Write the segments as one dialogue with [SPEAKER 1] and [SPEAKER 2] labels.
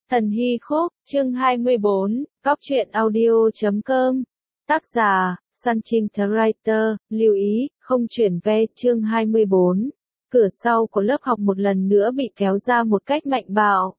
[SPEAKER 1] Thần Hy Khúc, chương 24, Cóc truyện audio.com. Tác giả, Sunching The Writer, lưu ý, không chuyển ve, chương 24. Cửa sau của lớp học một lần nữa bị kéo ra một cách mạnh bạo.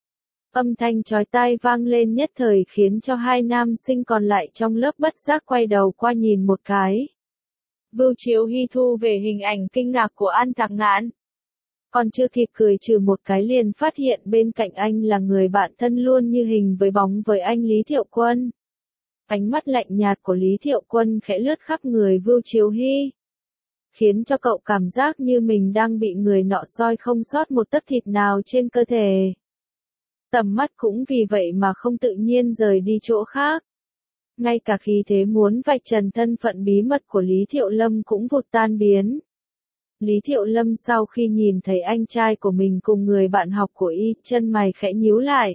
[SPEAKER 1] Âm thanh chói tai vang lên nhất thời khiến cho hai nam sinh còn lại trong lớp bất giác quay đầu qua nhìn một cái. Vưu Chiếu Hy thu về hình ảnh kinh ngạc của An Thạc Ngạn. Còn chưa kịp cười trừ một cái liền phát hiện bên cạnh anh là người bạn thân luôn như hình với bóng với anh Lý Thiệu Quân. Ánh mắt lạnh nhạt của Lý Thiệu Quân khẽ lướt khắp người Vưu Chiếu Hy, khiến cho cậu cảm giác như mình đang bị người nọ soi không sót một tấc thịt nào trên cơ thể. Tầm mắt cũng vì vậy mà không tự nhiên rời đi chỗ khác. Ngay cả khí thế muốn vạch trần thân phận bí mật của Lý Thiệu Lâm cũng vụt tan biến. Lý Thiệu Lâm sau khi nhìn thấy anh trai của mình cùng người bạn học của y, chân mày khẽ nhíu lại.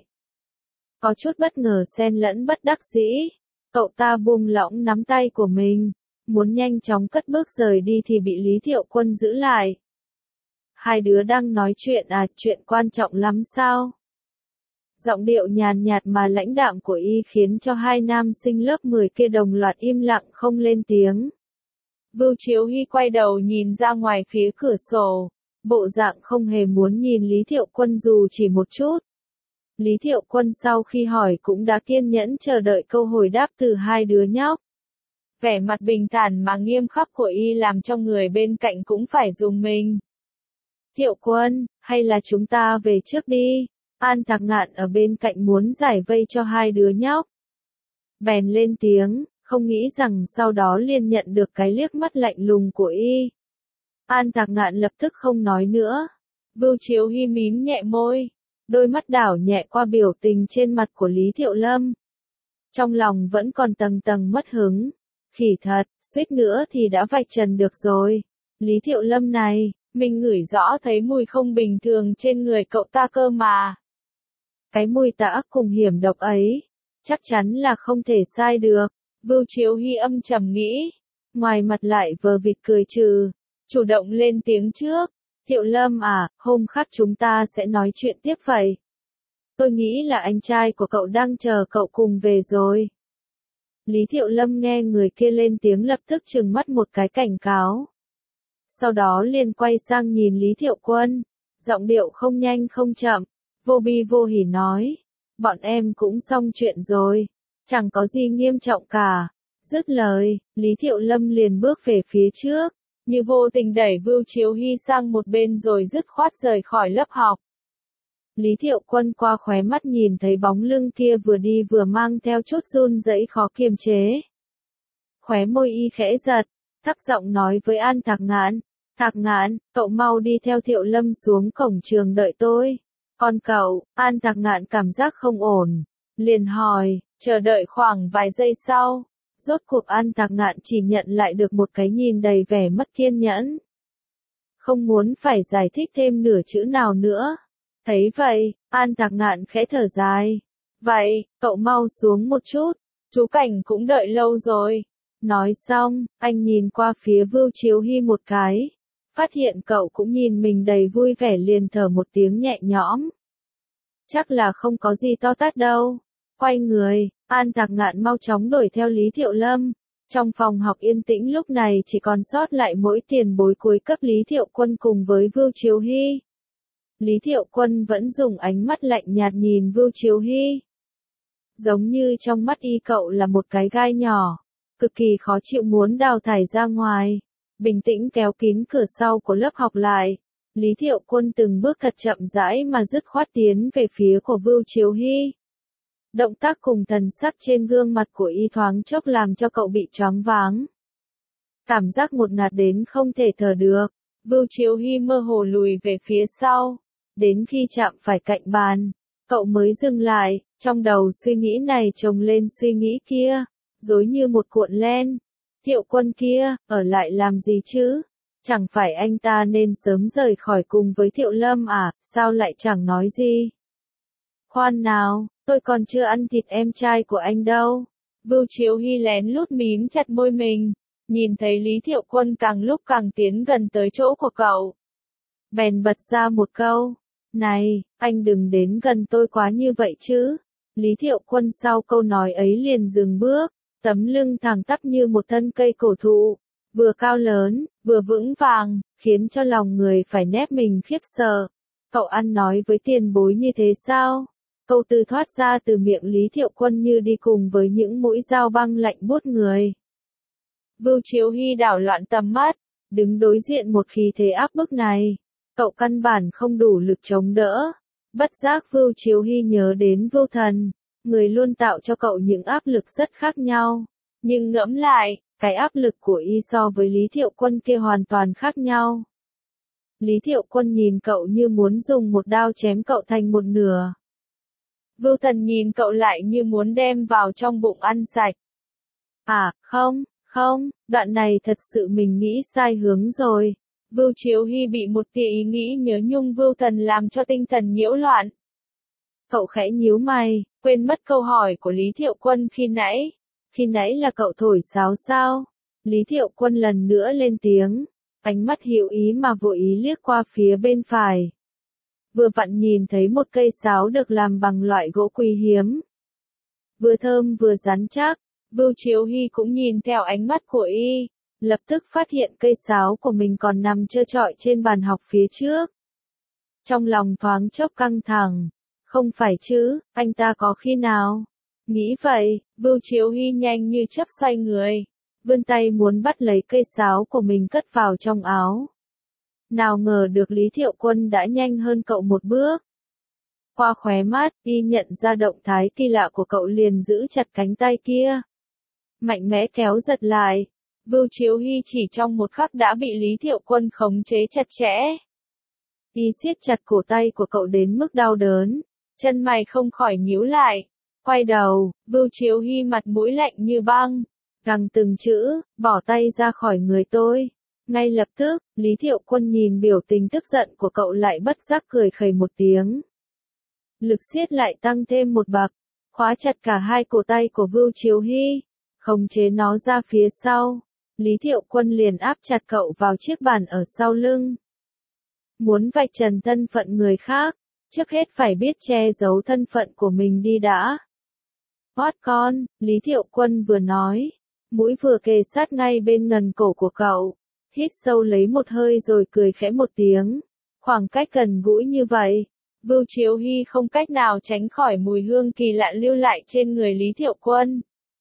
[SPEAKER 1] Có chút bất ngờ xen lẫn bất đắc dĩ, cậu ta buông lỏng nắm tay của mình, muốn nhanh chóng cất bước rời đi thì bị Lý Thiệu Quân giữ lại. Hai đứa đang nói chuyện à, chuyện quan trọng lắm sao? Giọng điệu nhàn nhạt mà lãnh đạm của y khiến cho hai nam sinh lớp 10 kia đồng loạt im lặng không lên tiếng. Vưu Chiếu Hy quay đầu nhìn ra ngoài phía cửa sổ, bộ dạng không hề muốn nhìn Lý Thiệu Quân dù chỉ một chút. Lý Thiệu Quân sau khi hỏi cũng đã kiên nhẫn chờ đợi câu hồi đáp từ hai đứa nhóc. Vẻ mặt bình thản mà nghiêm khắc của y làm cho người bên cạnh cũng phải rùng mình. Thiệu Quân, hay là chúng ta về trước đi? An Thạc Ngạn ở bên cạnh muốn giải vây cho hai đứa nhóc. Bèn lên tiếng, không nghĩ rằng sau đó liền nhận được cái liếc mắt lạnh lùng của y. An Thạc Ngạn lập tức không nói nữa. Vưu Chiếu Hy mím nhẹ môi, đôi mắt đảo nhẹ qua biểu tình trên mặt của Lý Thiệu Lâm. Trong lòng vẫn còn tầng tầng mất hứng. Khỉ thật, suýt nữa thì đã vạch trần được rồi. Lý Thiệu Lâm này, mình ngửi rõ thấy mùi không bình thường trên người cậu ta cơ mà. Cái mùi tà ác cùng hiểm độc ấy, chắc chắn là không thể sai được. Vưu Chiếu Hy âm trầm nghĩ, ngoài mặt lại vờ vịt cười trừ, chủ động lên tiếng trước. Thiệu Lâm à, hôm khác chúng ta sẽ nói chuyện tiếp vậy. Tôi nghĩ là anh trai của cậu đang chờ cậu cùng về rồi. Lý Thiệu Lâm nghe người kia lên tiếng lập tức trừng mắt một cái cảnh cáo. Sau đó liền quay sang nhìn Lý Thiệu Quân, giọng điệu không nhanh không chậm, vô bi vô hỉ nói, bọn em cũng xong chuyện rồi, chẳng có gì nghiêm trọng cả. Dứt lời, Lý Thiệu Lâm liền bước về phía trước, như vô tình đẩy Vưu Chiếu Hy sang một bên rồi dứt khoát rời khỏi lớp học. Lý Thiệu Quân qua khóe mắt nhìn thấy bóng lưng kia vừa đi vừa mang theo chút run rẩy khó kiềm chế. Khóe môi y khẽ giật, thấp giọng nói với An Thạc Ngạn, Thạc Ngạn, cậu mau đi theo Thiệu Lâm xuống cổng trường đợi tôi. Còn cậu? An Thạc Ngạn cảm giác không ổn, liền hỏi, chờ đợi khoảng vài giây sau. Rốt cuộc An Thạc Ngạn chỉ nhận lại được một cái nhìn đầy vẻ mất kiên nhẫn. Không muốn phải giải thích thêm nửa chữ nào nữa. Thấy vậy, An Thạc Ngạn khẽ thở dài. Vậy, cậu mau xuống một chút, chú Cảnh cũng đợi lâu rồi. Nói xong, anh nhìn qua phía Vưu Chiếu Hy một cái. Phát hiện cậu cũng nhìn mình đầy vui vẻ liền thở một tiếng nhẹ nhõm. Chắc là không có gì to tát đâu. Quay người, An Thạc Ngạn mau chóng đuổi theo Lý Thiệu Lâm. Trong phòng học yên tĩnh lúc này chỉ còn sót lại mỗi tiền bối cuối cấp Lý Thiệu Quân cùng với Vưu Chiếu Hy. Lý Thiệu Quân vẫn dùng ánh mắt lạnh nhạt nhìn Vưu Chiếu Hy. Giống như trong mắt y cậu là một cái gai nhỏ, cực kỳ khó chịu muốn đào thải ra ngoài. Bình tĩnh kéo kín cửa sau của lớp học lại. Lý Thiệu Quân từng bước thật chậm rãi mà dứt khoát tiến về phía của Vưu Chiếu Hy. Động tác cùng thần sắc trên gương mặt của y thoáng chốc làm cho cậu bị choáng váng. Cảm giác ngột ngạt đến không thể thở được. Vưu Chiếu Hy mơ hồ lùi về phía sau. Đến khi chạm phải cạnh bàn, cậu mới dừng lại, trong đầu suy nghĩ này chồng lên suy nghĩ kia, rối như một cuộn len. Thiệu Quân kia, ở lại làm gì chứ? Chẳng phải anh ta nên sớm rời khỏi cùng với Thiệu Lâm à, sao lại chẳng nói gì? Khoan nào, tôi còn chưa ăn thịt em trai của anh đâu. Vưu Chiếu Hy lén lút mím chặt môi mình, nhìn thấy Lý Thiệu Quân càng lúc càng tiến gần tới chỗ của cậu. Bèn bật ra một câu, Này, anh đừng đến gần tôi quá như vậy chứ. Lý Thiệu Quân sau câu nói ấy liền dừng bước, tấm lưng thẳng tắp như một thân cây cổ thụ, vừa cao lớn, vừa vững vàng, khiến cho lòng người phải nép mình khiếp sợ. Cậu ăn nói với tiền bối như thế sao? Câu từ thoát ra từ miệng Lý Thiệu Quân như đi cùng với những mũi dao băng lạnh buốt người. Vưu Chiếu Hy đảo loạn tầm mắt, đứng đối diện một khí thế áp bức này. Cậu căn bản không đủ lực chống đỡ. Bất giác Vưu Chiếu Hy nhớ đến Vưu Thần, người luôn tạo cho cậu những áp lực rất khác nhau. Nhưng ngẫm lại, cái áp lực của y so với Lý Thiệu Quân kia hoàn toàn khác nhau. Lý Thiệu Quân nhìn cậu như muốn dùng một đao chém cậu thành một nửa. Vưu Thần nhìn cậu lại như muốn đem vào trong bụng ăn sạch. À, không, đoạn này thật sự mình nghĩ sai hướng rồi. Vưu Chiếu Hy bị một tia ý nghĩ nhớ nhung Vưu Thần làm cho tinh thần nhiễu loạn. Cậu khẽ nhíu mày, quên mất câu hỏi của Lý Thiệu Quân khi nãy. Khi nãy là cậu thổi sáo sao? Lý Thiệu Quân lần nữa lên tiếng, ánh mắt hiểu ý mà vô ý liếc qua phía bên phải. Vừa vặn nhìn thấy một cây sáo được làm bằng loại gỗ quý hiếm. Vừa thơm vừa rắn chắc, Vưu Chiếu Hy cũng nhìn theo ánh mắt của y, lập tức phát hiện cây sáo của mình còn nằm trơ trọi trên bàn học phía trước. Trong lòng thoáng chốc căng thẳng, không phải chứ, anh ta có khi nào? Nghĩ vậy, Vưu Chiếu Hy nhanh như chớp xoay người, vươn tay muốn bắt lấy cây sáo của mình cất vào trong áo. Nào ngờ được Lý Thiệu Quân đã nhanh hơn cậu một bước. Qua khóe mắt, y nhận ra động thái kỳ lạ của cậu liền giữ chặt cánh tay kia. Mạnh mẽ kéo giật lại. Vưu Chiếu Hy chỉ trong một khắc đã bị Lý Thiệu Quân khống chế chặt chẽ. Y siết chặt cổ tay của cậu đến mức đau đớn, chân mày không khỏi nhíu lại. Quay đầu, Vưu Chiếu Hy mặt mũi lạnh như băng, gằn từng chữ, bỏ tay ra khỏi người tôi. Ngay lập tức, Lý Thiệu Quân nhìn biểu tình tức giận của cậu lại bất giác cười khẩy một tiếng. Lực siết lại tăng thêm một bậc, khóa chặt cả hai cổ tay của Vưu Chiếu Hy, khống chế nó ra phía sau. Lý Thiệu Quân liền áp chặt cậu vào chiếc bàn ở sau lưng. Muốn vạch trần thân phận người khác, trước hết phải biết che giấu thân phận của mình đi đã. Hót con, Lý Thiệu Quân vừa nói, mũi vừa kề sát ngay bên ngần cổ của cậu, hít sâu lấy một hơi rồi cười khẽ một tiếng. Khoảng cách gần gũi như vậy, Vưu Chiếu Hy không cách nào tránh khỏi mùi hương kỳ lạ lưu lại trên người Lý Thiệu Quân.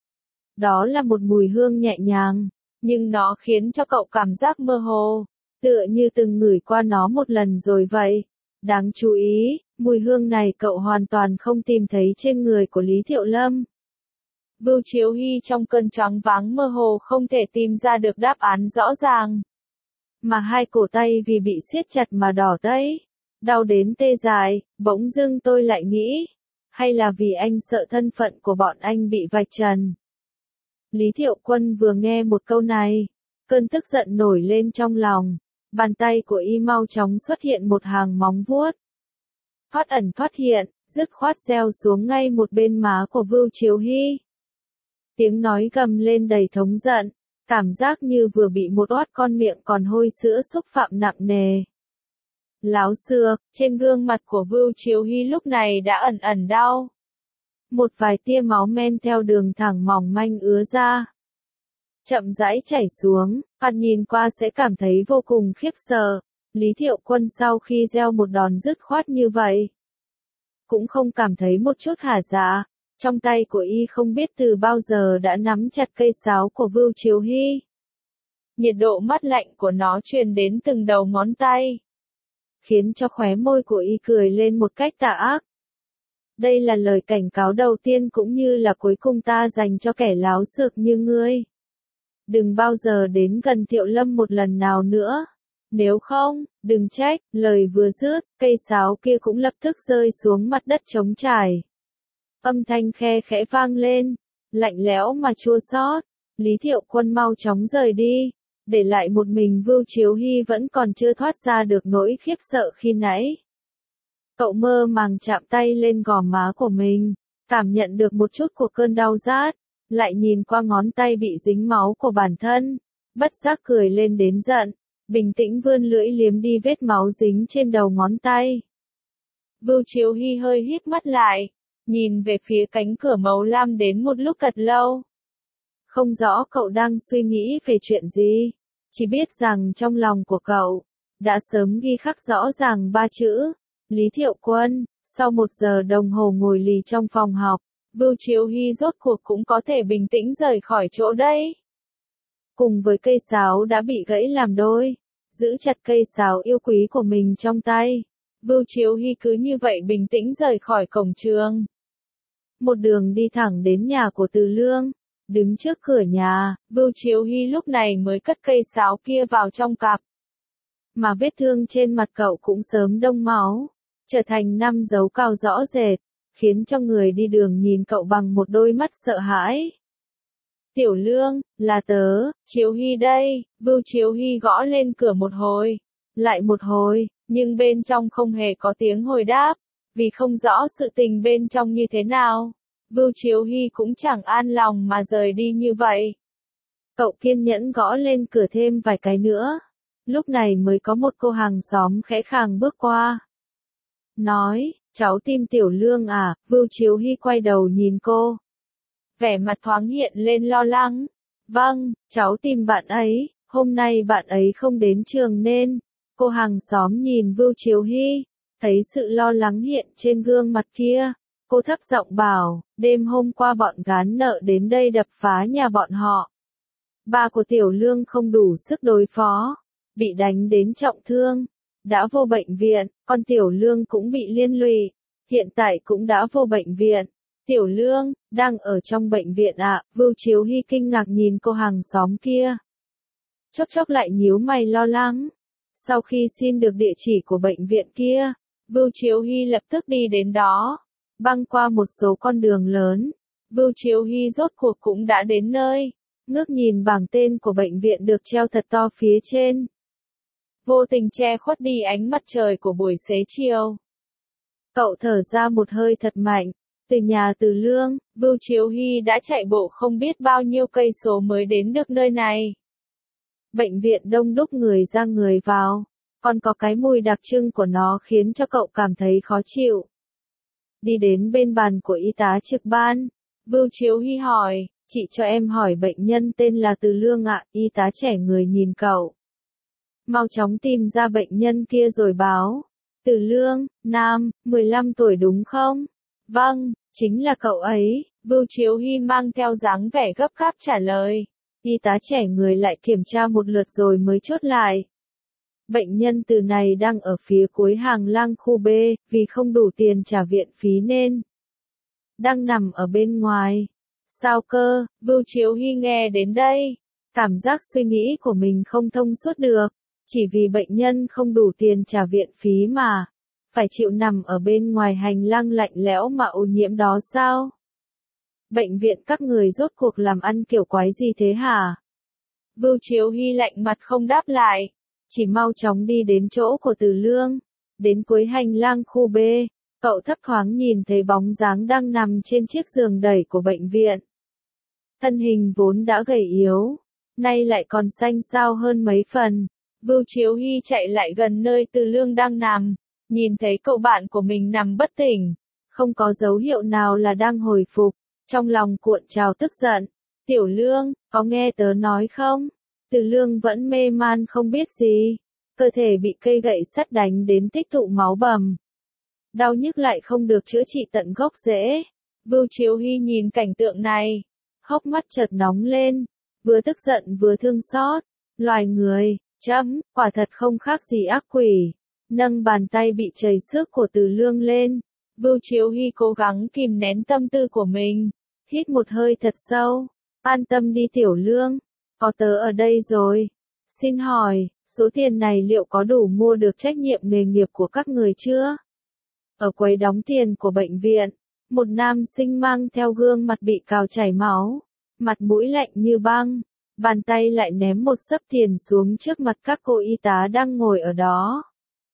[SPEAKER 1] Đó là một mùi hương nhẹ nhàng, nhưng nó khiến cho cậu cảm giác mơ hồ, tựa như từng ngửi qua nó một lần rồi vậy. Đáng chú ý, mùi hương này cậu hoàn toàn không tìm thấy trên người của Lý Thiệu Lâm. Vưu Chiếu Hy trong cơn choáng váng mơ hồ không thể tìm ra được đáp án rõ ràng. Mà hai cổ tay vì bị siết chặt mà đỏ tấy, đau đến tê dại, bỗng dưng tôi lại nghĩ, hay là vì anh sợ thân phận của bọn anh bị vạch trần. Lý Thiệu Quân vừa nghe một câu này, cơn tức giận nổi lên trong lòng, bàn tay của y mau chóng xuất hiện một hàng móng vuốt. Thoát ẩn thoát hiện, dứt khoát gieo xuống ngay một bên má của Vưu Chiếu Hy. Tiếng nói gầm lên đầy thống giận, cảm giác như vừa bị một oát con miệng còn hôi sữa xúc phạm nặng nề. Láo xược, trên gương mặt của Vưu Chiếu Hy lúc này đã ẩn ẩn đau. Một vài tia máu men theo đường thẳng mỏng manh ứa ra. Chậm rãi chảy xuống, bạn nhìn qua sẽ cảm thấy vô cùng khiếp sợ. Lý Thiệu Quân sau khi gieo một đòn dứt khoát như vậy, cũng không cảm thấy một chút hả dạ. Trong tay của y không biết từ bao giờ đã nắm chặt cây sáo của Vưu Chiếu Hy. Nhiệt độ mát lạnh của nó truyền đến từng đầu ngón tay, khiến cho khóe môi của y cười lên một cách tà ác. Đây là lời cảnh cáo đầu tiên cũng như là cuối cùng ta dành cho kẻ láo xược như ngươi. Đừng bao giờ đến gần Thiệu Lâm một lần nào nữa. Nếu không, đừng trách. Lời vừa dứt, cây sáo kia cũng lập tức rơi xuống mặt đất trống trải. Âm thanh khe khẽ vang lên, lạnh lẽo mà chua xót. Lý Thiệu Quân mau chóng rời đi, để lại một mình Vưu Chiếu Hy vẫn còn chưa thoát ra được nỗi khiếp sợ khi nãy. Cậu mơ màng chạm tay lên gò má của mình, cảm nhận được một chút của cơn đau rát, lại nhìn qua ngón tay bị dính máu của bản thân, bất giác cười lên đến giận, bình tĩnh vươn lưỡi liếm đi vết máu dính trên đầu ngón tay. Vưu Chiếu Hy hơi híp mắt lại, nhìn về phía cánh cửa màu lam đến một lúc thật lâu. Không rõ cậu đang suy nghĩ về chuyện gì, chỉ biết rằng trong lòng của cậu đã sớm ghi khắc rõ ràng ba chữ, Lý Thiệu Quân. Sau 1 giờ đồng hồ ngồi lì trong phòng học, Vưu Chiếu Hy rốt cuộc cũng có thể bình tĩnh rời khỏi chỗ đây. Cùng với cây sáo đã bị gãy làm đôi, giữ chặt cây sáo yêu quý của mình trong tay, Vưu Chiếu Hy cứ như vậy bình tĩnh rời khỏi cổng trường. Một đường đi thẳng đến nhà của Từ Lương, đứng trước cửa nhà, Vưu Chiếu Hy lúc này mới cất cây sáo kia vào trong cặp. Mà vết thương trên mặt cậu cũng sớm đông máu, trở thành 5 dấu cao rõ rệt, khiến cho người đi đường nhìn cậu bằng một đôi mắt sợ hãi. Tiểu Lương, là tớ, Chiếu Hy đây. Vưu Chiếu Hy gõ lên cửa một hồi, lại một hồi, nhưng bên trong không hề có tiếng hồi đáp, vì không rõ sự tình bên trong như thế nào. Vưu Chiếu Hy cũng chẳng an lòng mà rời đi như vậy. Cậu kiên nhẫn gõ lên cửa thêm vài cái nữa, lúc này mới có một cô hàng xóm khẽ khàng bước qua. Nói, cháu tìm Tiểu Lương à? Vưu Chiếu Hy quay đầu nhìn cô, vẻ mặt thoáng hiện lên lo lắng. Vâng, cháu tìm bạn ấy, hôm nay bạn ấy không đến trường nên. Cô hàng xóm nhìn Vưu Chiếu Hy, thấy sự lo lắng hiện trên gương mặt kia. Cô thấp giọng bảo, đêm hôm qua bọn gán nợ đến đây đập phá nhà bọn họ. Ba của Tiểu Lương không đủ sức đối phó, bị đánh đến trọng thương, đã vô bệnh viện, con Tiểu Lương cũng bị liên lụy, hiện tại cũng đã vô bệnh viện. Tiểu Lương, đang ở trong bệnh viện ạ. Vưu Chiếu Hy kinh ngạc nhìn cô hàng xóm kia. Chốc chốc lại nhíu mày lo lắng. Sau khi xin được địa chỉ của bệnh viện kia, Vưu Chiếu Hy lập tức đi đến đó. Băng qua một số con đường lớn, Vưu Chiếu Hy rốt cuộc cũng đã đến nơi. Ngước nhìn bảng tên của bệnh viện được treo thật to phía trên, vô tình che khuất đi ánh mặt trời của buổi xế chiều. Cậu thở ra một hơi thật mạnh. Từ nhà Từ Lương, Vưu Chiếu Hy đã chạy bộ không biết bao nhiêu cây số mới đến được nơi này. Bệnh viện đông đúc người ra người vào, còn có cái mùi đặc trưng của nó khiến cho cậu cảm thấy khó chịu. Đi đến bên bàn của y tá trực ban, Vưu Chiếu Hy hỏi, chị cho em hỏi bệnh nhân tên là Từ Lương ạ. Y tá trẻ người nhìn cậu, mau chóng tìm ra bệnh nhân kia rồi báo. Từ Lương, nam, 15 tuổi đúng không? Vâng, chính là cậu ấy. Vưu Chiếu Hy mang theo dáng vẻ gấp gáp trả lời. Y tá trẻ người lại kiểm tra một lượt rồi mới chốt lại. Bệnh nhân Từ này đang ở phía cuối hàng lang khu B, vì không đủ tiền trả viện phí nên đang nằm ở bên ngoài. Sao cơ? Vưu Chiếu Hy nghe đến đây, cảm giác suy nghĩ của mình không thông suốt được, chỉ vì bệnh nhân không đủ tiền trả viện phí mà phải chịu nằm ở bên ngoài hành lang lạnh lẽo mà ô nhiễm đó sao? Bệnh viện các người rốt cuộc làm ăn kiểu quái gì thế hả? Vưu Chiếu Hy lạnh mặt không đáp lại, chỉ mau chóng đi đến chỗ của Từ Lương. Đến cuối hành lang khu B, cậu thấp thoáng nhìn thấy bóng dáng đang nằm trên chiếc giường đẩy của bệnh viện. Thân hình vốn đã gầy yếu, nay lại còn xanh xao hơn mấy phần. Vưu Chiếu Hy chạy lại gần nơi Từ Lương đang nằm, nhìn thấy cậu bạn của mình nằm bất tỉnh, không có dấu hiệu nào là đang hồi phục, trong lòng cuộn trào tức giận. Tiểu Lương, có nghe tớ nói không? Từ Lương vẫn mê man không biết gì, cơ thể bị cây gậy sắt đánh đến tích tụ máu bầm. Đau nhức lại không được chữa trị tận gốc rễ. Vưu Chiếu Hy nhìn cảnh tượng này, hốc mắt chợt nóng lên, vừa tức giận vừa thương xót. Loài người, quả thật không khác gì ác quỷ. Nâng bàn tay bị trầy xước của Từ Lương lên, Vưu Chiếu Hy cố gắng kìm nén tâm tư của mình, hít một hơi thật sâu. An tâm đi Tiểu Lương, có tớ ở đây rồi. Xin hỏi, số tiền này liệu có đủ mua được trách nhiệm nghề nghiệp của các người chưa? Ở quầy đóng tiền của bệnh viện, một nam sinh mang theo gương mặt bị cào chảy máu, mặt mũi lạnh như băng, bàn tay lại ném một xấp tiền xuống trước mặt các cô y tá đang ngồi ở đó.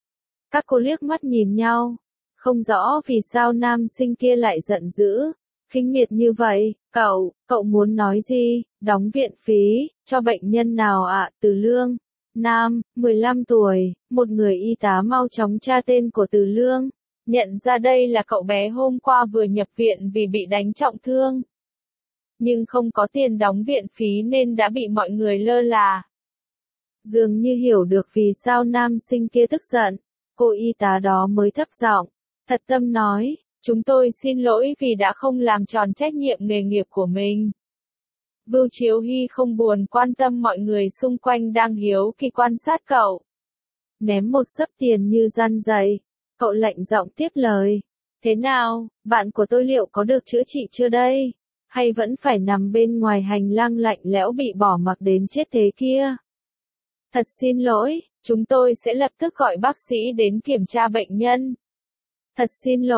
[SPEAKER 1] Các cô liếc mắt nhìn nhau, không rõ vì sao nam sinh kia lại giận dữ, khinh miệt như vậy. Cậu muốn nói gì? Đóng viện phí, cho bệnh nhân nào ạ? Từ Lương, nam, 15 tuổi, một người y tá mau chóng tra tên của Từ Lương, nhận ra đây là cậu bé hôm qua vừa nhập viện vì bị đánh trọng thương. Nhưng không có tiền đóng viện phí nên đã bị mọi người lơ là. Dường như hiểu được vì sao nam sinh kia tức giận, cô y tá đó mới thấp giọng, thật tâm nói, chúng tôi xin lỗi vì đã không làm tròn trách nhiệm nghề nghiệp của mình. Vưu Chiếu Hy không buồn quan tâm mọi người xung quanh đang hiếu kỳ quan sát cậu. Ném một xấp tiền như răn dày, cậu lạnh giọng tiếp lời. Thế nào, bạn của tôi liệu có được chữa trị chưa đây? Hay vẫn phải nằm bên ngoài hành lang lạnh lẽo bị bỏ mặc đến chết thế kia? Thật xin lỗi, chúng tôi sẽ lập tức gọi bác sĩ đến kiểm tra bệnh nhân. Thật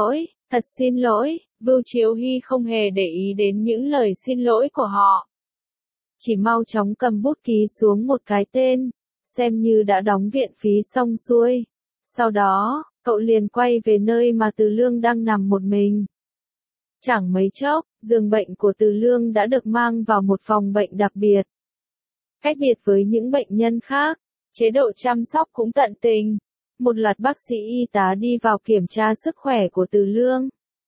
[SPEAKER 1] xin lỗi, Vưu Chiếu Hy không hề để ý đến những lời xin lỗi của họ. Chỉ mau chóng cầm bút ký xuống một cái tên, xem như đã đóng viện phí xong xuôi. Sau đó, cậu liền quay về nơi mà Từ Lương đang nằm một mình. Chẳng mấy chốc, giường bệnh của Từ Lương đã được mang vào một phòng bệnh đặc biệt. Cách biệt với những bệnh nhân khác, chế độ chăm sóc cũng tận tình. Một loạt bác sĩ y tá đi vào kiểm tra sức khỏe của Từ Lương.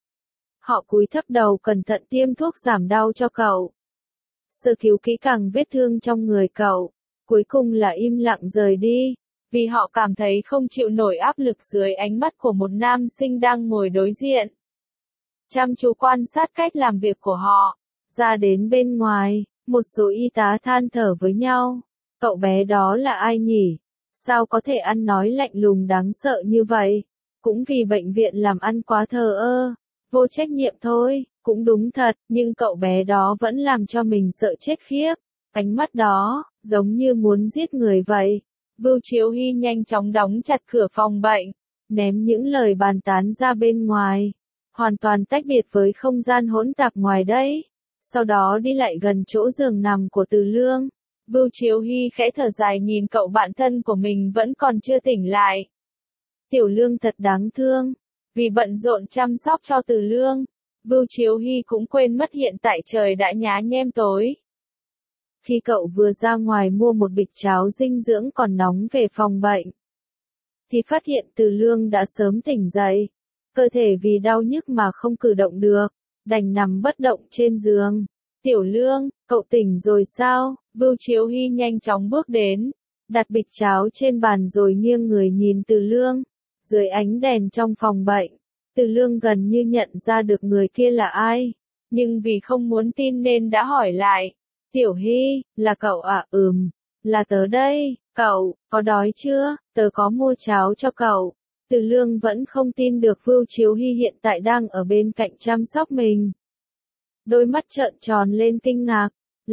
[SPEAKER 1] Họ cúi thấp đầu cẩn thận tiêm thuốc giảm đau cho cậu. Sơ cứu kỹ càng vết thương trong người cậu. Cuối cùng là im lặng rời đi, vì họ cảm thấy không chịu nổi áp lực dưới ánh mắt của một nam sinh đang ngồi đối diện. Chăm chú quan sát cách làm việc của họ. Ra đến bên ngoài, một số y tá than thở với nhau. Cậu bé đó là ai nhỉ? Sao có thể ăn nói lạnh lùng đáng sợ như vậy? Cũng vì bệnh viện làm ăn quá thờ ơ, vô trách nhiệm thôi, cũng đúng thật, nhưng cậu bé đó vẫn làm cho mình sợ chết khiếp. Ánh mắt đó, giống như muốn giết người vậy. Vưu Chiếu Hy nhanh chóng đóng chặt cửa phòng bệnh, ném những lời bàn tán ra bên ngoài. Hoàn toàn tách biệt với không gian hỗn tạp ngoài đây. Sau đó đi lại gần chỗ giường nằm của Từ Lương. Vưu Chiếu Hy khẽ thở dài nhìn cậu bạn thân của mình vẫn còn chưa tỉnh lại. Tiểu Lương thật đáng thương. Vì bận rộn chăm sóc cho Từ Lương, Vưu Chiếu Hy cũng quên mất hiện tại trời đã nhá nhem tối. Khi cậu vừa ra ngoài mua một bịch cháo dinh dưỡng còn nóng về phòng bệnh, thì phát hiện Từ Lương đã sớm tỉnh dậy. Cơ thể vì đau nhức mà không cử động được, đành nằm bất động trên giường. Tiểu Lương, cậu tỉnh rồi sao? Vưu Chiếu Hy nhanh chóng bước đến, đặt bịch cháo trên bàn rồi nghiêng người nhìn Từ Lương. Dưới ánh đèn trong phòng bệnh, Từ Lương gần như nhận ra được người kia là ai, nhưng vì không muốn tin nên đã hỏi lại. Tiểu Hy, là cậu à? Là tớ đây, cậu, có đói chưa? Tớ có mua cháo cho cậu. Từ Lương vẫn không tin được Vưu Chiếu Hy hiện tại đang ở bên cạnh chăm sóc mình. Đôi mắt trợn tròn lên kinh ngạc.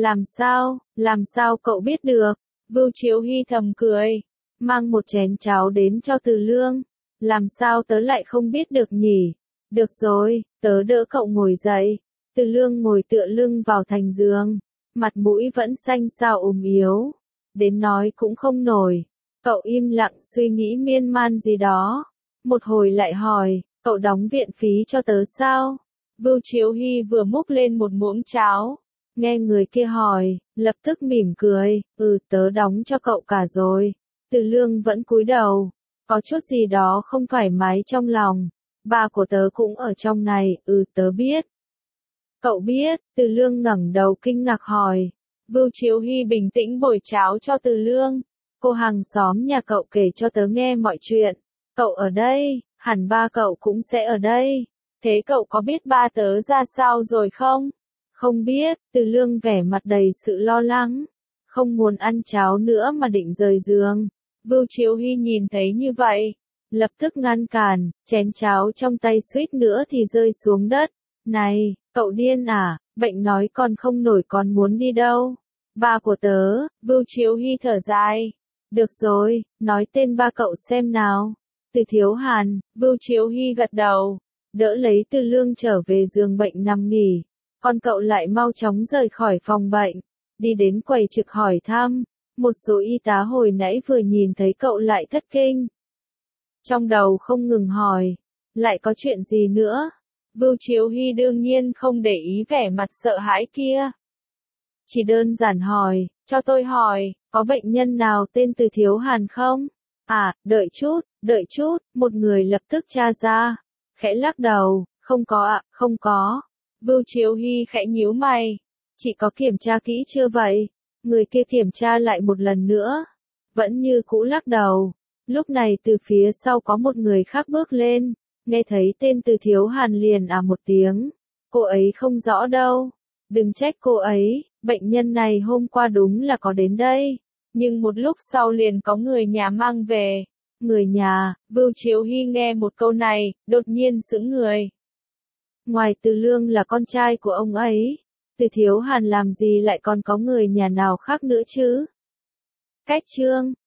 [SPEAKER 1] Làm sao cậu biết được? Vưu Chiếu Hy thầm cười, mang một chén cháo đến cho Từ Lương. Làm sao tớ lại không biết được nhỉ? Được rồi, tớ đỡ cậu ngồi dậy. Từ Lương ngồi tựa lưng vào thành giường, mặt mũi vẫn xanh xao yếu, đến nói cũng không nổi. Cậu im lặng suy nghĩ miên man gì đó. Một hồi lại hỏi, cậu đóng viện phí cho tớ sao? Vưu Chiếu Hy vừa múc lên một muỗng cháo. Nghe người kia hỏi, lập tức mỉm cười, tớ đóng cho cậu cả rồi. Từ Lương vẫn cúi đầu, có chút gì đó không thoải mái trong lòng. Ba của tớ cũng ở trong này, tớ biết. Cậu biết? Từ Lương ngẩng đầu kinh ngạc hỏi. Vưu Chiếu Hy bình tĩnh bồi cháo cho Từ Lương. Cô hàng xóm nhà cậu kể cho tớ nghe mọi chuyện. Cậu ở đây, hẳn ba cậu cũng sẽ ở đây. Thế cậu có biết ba tớ ra sao rồi không? Không biết, Từ Lương vẻ mặt đầy sự lo lắng. Không muốn ăn cháo nữa mà định rời giường. Vưu Chiếu Hy nhìn thấy như vậy, lập tức ngăn cản, chén cháo trong tay suýt nữa thì rơi xuống đất. Này, cậu điên à, bệnh nói còn không nổi còn muốn đi đâu? Ba của tớ, Vưu Chiếu Hy thở dài. Được rồi, nói tên ba cậu xem nào. Từ Thiếu Hàn. Vưu Chiếu Hy gật đầu, đỡ lấy Từ Lương trở về giường bệnh nằm nghỉ. Còn cậu lại mau chóng rời khỏi phòng bệnh, đi đến quầy trực hỏi thăm. Một số y tá hồi nãy vừa nhìn thấy cậu lại thất kinh. Trong đầu không ngừng hỏi, lại có chuyện gì nữa? Vưu Chiếu Hy đương nhiên không để ý vẻ mặt sợ hãi kia. Chỉ đơn giản hỏi, cho tôi hỏi, có bệnh nhân nào tên Từ Thiếu Hàn không? À, đợi chút, một người lập tức tra ra. khẽ lắc đầu, không có ạ, không có. Vưu Chiếu Hy khẽ nhíu mày. Chị có kiểm tra kỹ chưa vậy? Người kia kiểm tra lại một lần nữa. Vẫn như cũ lắc đầu. Lúc này từ phía sau có một người khác bước lên. Nghe thấy tên Từ Thiếu Hàn liền một tiếng. Cô ấy không rõ đâu. Đừng trách cô ấy, bệnh nhân này hôm qua đúng là có đến đây. Nhưng một lúc sau liền có người nhà mang về. Người nhà, Vưu Chiếu Hy nghe một câu này, đột nhiên sững người. Ngoài Từ Lương là con trai của ông ấy, Từ Thiếu Hàn làm gì lại còn có người nhà nào khác nữa chứ? Cách chương